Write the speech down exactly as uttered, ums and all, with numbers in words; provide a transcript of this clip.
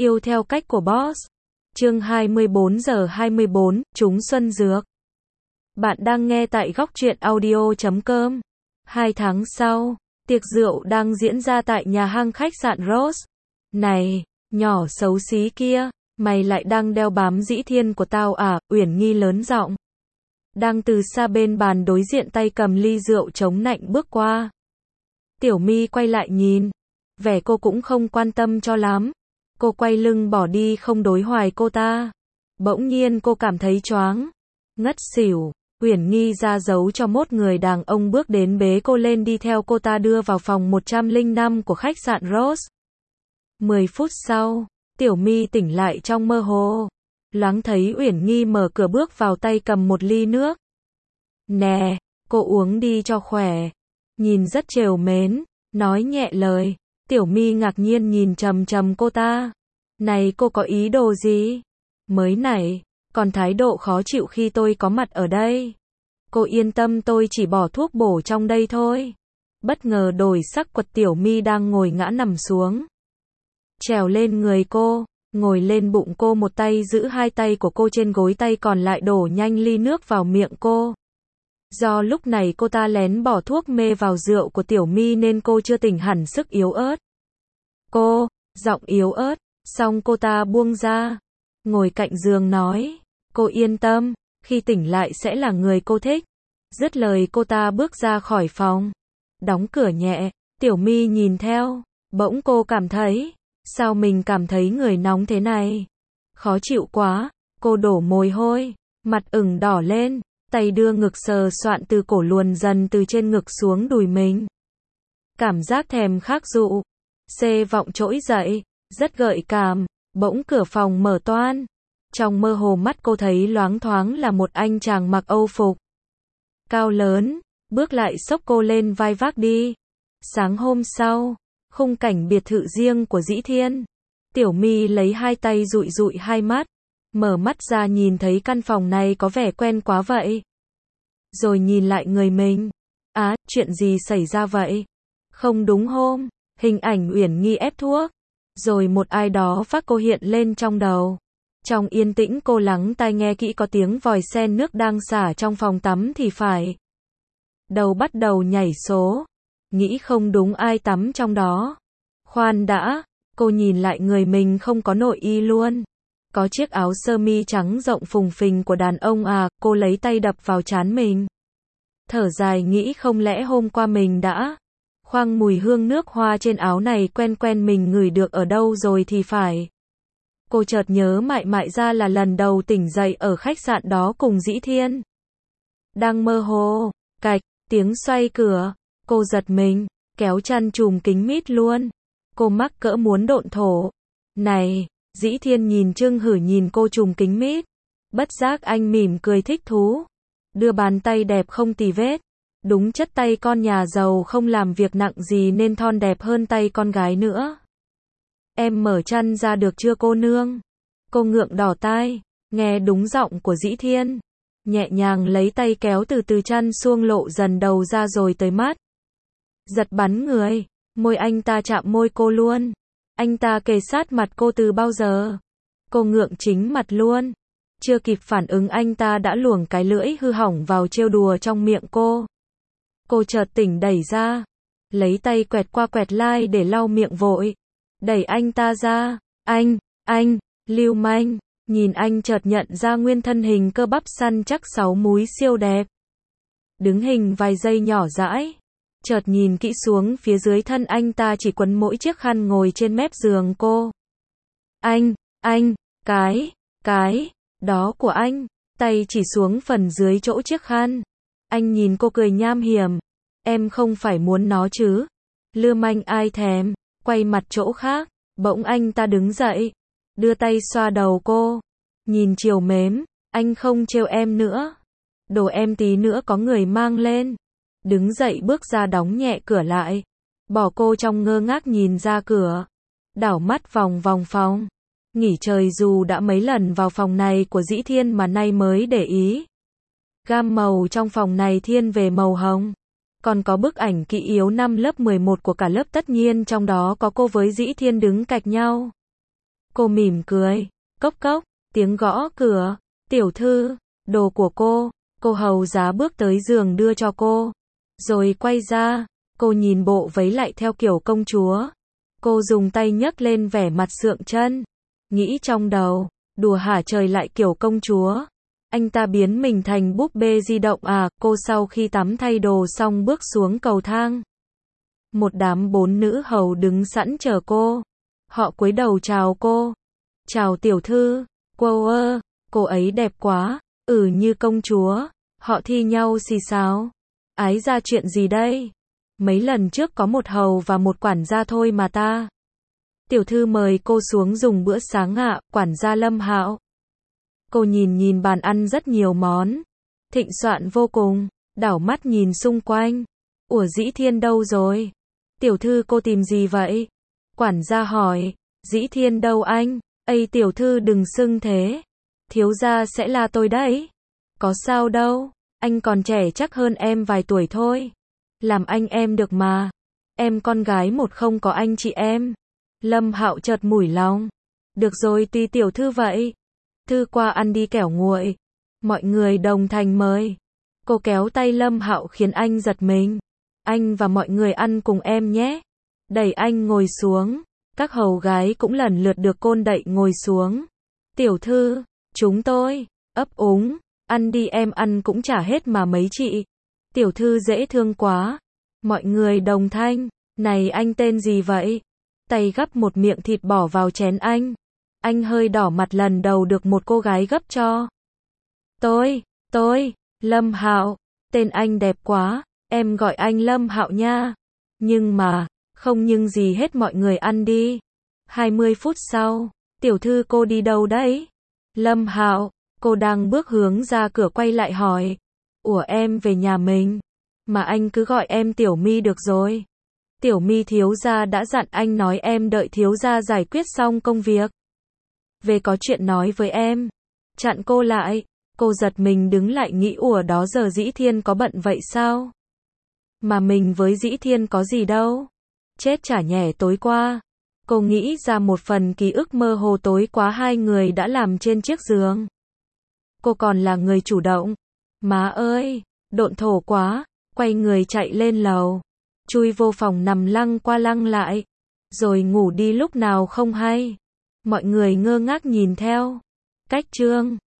Yêu theo cách của boss. Chương hai mươi bốn giờ hai mươi bốn, Chúng Xuân Dược. Bạn đang nghe tại góc truyện audio chấm com. Hai tháng sau, tiệc rượu đang diễn ra tại nhà hàng khách sạn Rose. Này, nhỏ xấu xí kia, mày lại đang đeo bám Dĩ Thiên của tao à? Uyển Nhi lớn giọng. Đang từ xa bên bàn đối diện tay cầm ly rượu chống nạnh bước qua. Tiểu My quay lại nhìn, vẻ cô cũng không quan tâm cho lắm. Cô quay lưng bỏ đi không đối hoài cô ta. Bỗng nhiên cô cảm thấy choáng, ngất xỉu. Uyển Nhi ra dấu cho một người đàn ông bước đến bế cô lên đi theo cô ta đưa vào phòng một trăm lẻ năm của khách sạn Rose. Mười phút sau, Tiểu My tỉnh lại trong mơ hồ. Loáng thấy Uyển Nhi mở cửa bước vào tay cầm một ly nước. Nè, cô uống đi cho khỏe. Nhìn rất trìu mến, nói nhẹ lời. Tiểu My ngạc nhiên nhìn chằm chằm cô ta. Này cô có ý đồ gì? Mới nảy, còn thái độ khó chịu khi tôi có mặt ở đây. Cô yên tâm, tôi chỉ bỏ thuốc bổ trong đây thôi. Bất ngờ đổi sắc quật. Tiểu My đang ngồi ngã nằm xuống. Trèo lên người cô, ngồi lên bụng cô, một tay giữ hai tay của cô trên gối, tay còn lại đổ nhanh ly nước vào miệng cô. Do lúc này cô ta lén bỏ thuốc mê vào rượu của Tiểu My nên cô chưa tỉnh hẳn, sức yếu ớt. Cô, giọng yếu ớt, xong cô ta buông ra, ngồi cạnh giường nói, cô yên tâm, khi tỉnh lại sẽ là người cô thích. Dứt lời cô ta bước ra khỏi phòng, đóng cửa nhẹ. Tiểu My nhìn theo, bỗng cô cảm thấy, sao mình cảm thấy người nóng thế này? Khó chịu quá, cô đổ mồ hôi, mặt ửng đỏ lên, tay đưa ngực sờ soạn từ cổ luồn dần từ trên ngực xuống đùi mình. Cảm giác thèm khát dụ, xê vọng trỗi dậy, rất gợi cảm. Bỗng cửa phòng mở toang. Trong mơ hồ mắt cô thấy loáng thoáng là một anh chàng mặc âu phục cao lớn, bước lại xốc cô lên vai vác đi. Sáng hôm sau, khung cảnh biệt thự riêng của Dĩ Thiên. Tiểu My lấy hai tay dụi dụi hai mắt, mở mắt ra nhìn thấy căn phòng này có vẻ quen quá vậy. Rồi nhìn lại người mình. Á, chuyện gì xảy ra vậy? Không đúng hôm, hình ảnh Uyển Nhi ép thuốc, rồi một ai đó phát cô hiện lên trong đầu. Trong yên tĩnh cô lắng tai nghe kỹ, có tiếng vòi sen nước đang xả trong phòng tắm thì phải. Đầu bắt đầu nhảy số, nghĩ không đúng, ai tắm trong đó. Khoan đã, cô nhìn lại người mình không có nội y luôn. Có chiếc áo sơ mi trắng rộng phùng phình của đàn ông à? Cô lấy tay đập vào trán mình. Thở dài nghĩ không lẽ hôm qua mình đã khoang mùi hương nước hoa trên áo này quen quen, mình ngửi được ở đâu rồi thì phải. Cô chợt nhớ mãi mãi ra là lần đầu tỉnh dậy ở khách sạn đó cùng Dĩ Thiên. Đang mơ hồ, cạch, tiếng xoay cửa, cô giật mình, kéo chăn trùm kín mít luôn. Cô mắc cỡ muốn độn thổ. Này, Dĩ Thiên nhìn chưng hử nhìn cô trùm kín mít. Bất giác anh mỉm cười thích thú. Đưa bàn tay đẹp không tì vết. Đúng chất tay con nhà giàu, không làm việc nặng gì nên thon đẹp hơn tay con gái nữa. Em mở chăn ra được chưa cô nương? Cô ngượng đỏ tai, nghe đúng giọng của Dĩ Thiên. Nhẹ nhàng lấy tay kéo từ từ chăn xuông, lộ dần đầu ra rồi tới mắt. Giật bắn người, môi anh ta chạm môi cô luôn. Anh ta kề sát mặt cô từ bao giờ? Cô ngượng chính mặt luôn. Chưa kịp phản ứng anh ta đã luồng cái lưỡi hư hỏng vào trêu đùa trong miệng cô. Cô chợt tỉnh đẩy ra, lấy tay quẹt qua quẹt lại để lau miệng vội. Đẩy anh ta ra. Anh, anh, lưu manh. Nhìn anh chợt nhận ra nguyên thân hình cơ bắp săn chắc sáu múi siêu đẹp. Đứng hình vài giây nhỏ dãi. Chợt nhìn kỹ xuống phía dưới thân anh ta chỉ quấn mỗi chiếc khăn ngồi trên mép giường cô. Anh, anh, cái, cái, đó của anh. Tay chỉ xuống phần dưới chỗ chiếc khăn. Anh nhìn cô cười nham hiểm. Em không phải muốn nó chứ? Lưu manh ai thèm. Quay mặt chỗ khác. Bỗng anh ta đứng dậy, đưa tay xoa đầu cô, nhìn chiều mến. Anh không trêu em nữa. Đồ em tí nữa có người mang lên. Đứng dậy bước ra đóng nhẹ cửa lại. Bỏ cô trong ngơ ngác nhìn ra cửa. Đảo mắt vòng vòng phòng. Nghỉ trời dù đã mấy lần vào phòng này của Dĩ Thiên mà nay mới để ý. Gam màu trong phòng này thiên về màu hồng. Còn có bức ảnh kỷ yếu năm lớp mười một của cả lớp, tất nhiên trong đó có cô với Dĩ Thiên đứng cạnh nhau. Cô mỉm cười. Cốc cốc, tiếng gõ cửa. Tiểu thư, đồ của cô. Cô hầu giá bước tới giường đưa cho cô. Rồi quay ra, cô nhìn bộ váy lại theo kiểu công chúa. Cô dùng tay nhấc lên vẻ mặt sượng chân. Nghĩ trong đầu, đùa hả trời lại kiểu công chúa. Anh ta biến mình thành búp bê di động à, cô sau khi tắm thay đồ xong bước xuống cầu thang. Một đám bốn nữ hầu đứng sẵn chờ cô. Họ cúi đầu chào cô. Chào tiểu thư, wow ơ, cô ấy đẹp quá, ừ như công chúa. Họ thi nhau xì xào. Ái ra chuyện gì đây? Mấy lần trước có một hầu và một quản gia thôi mà ta. Tiểu thư mời cô xuống dùng bữa sáng ạ, quản gia Lâm Hạo. Cô nhìn nhìn bàn ăn rất nhiều món. Thịnh soạn vô cùng, đảo mắt nhìn xung quanh. Ủa Dĩ Thiên đâu rồi? Tiểu thư cô tìm gì vậy? Quản gia hỏi, Dĩ Thiên đâu anh? Ây tiểu thư đừng xưng thế. Thiếu gia sẽ là tôi đấy. Có sao đâu, anh còn trẻ chắc hơn em vài tuổi thôi. Làm anh em được mà. Em con gái một không có anh chị em. Lâm Hạo chợt mủi lòng. Được rồi tùy tiểu thư vậy. Thư qua ăn đi kẻo nguội. Mọi người đồng thanh mời. Cô kéo tay Lâm Hạo khiến anh giật mình. Anh và mọi người ăn cùng em nhé. Đẩy anh ngồi xuống. Các hầu gái cũng lần lượt được côn đậy ngồi xuống. Tiểu thư, chúng tôi, ấp úng, ăn đi em ăn cũng chả hết mà mấy chị. Tiểu thư dễ thương quá. Mọi người đồng thanh, này anh tên gì vậy? Tay gắp một miệng thịt bỏ vào chén anh. Anh hơi đỏ mặt lần đầu được một cô gái gấp cho. Tôi, tôi, Lâm Hạo, tên anh đẹp quá, em gọi anh Lâm Hạo nha. Nhưng mà, không nhưng gì hết mọi người ăn đi. hai mươi phút sau, tiểu thư cô đi đâu đấy? Lâm Hạo, cô đang bước hướng ra cửa quay lại hỏi. Ủa em về nhà mình, mà anh cứ gọi em Tiểu My được rồi. Tiểu My thiếu gia đã dặn anh nói em đợi thiếu gia giải quyết xong công việc. Về có chuyện nói với em. Chặn cô lại, cô giật mình đứng lại nghĩ ủa đó giờ Dĩ Thiên có bận vậy sao? Mà mình với Dĩ Thiên có gì đâu. Chết chả nhẽ tối qua. Cô nghĩ ra một phần ký ức mơ hồ tối quá hai người đã làm trên chiếc giường. Cô còn là người chủ động. Má ơi, độn thổ quá, quay người chạy lên lầu. Chui vô phòng nằm lăng qua lăng lại. Rồi ngủ đi lúc nào không hay. Mọi người ngơ ngác nhìn theo. Cách chương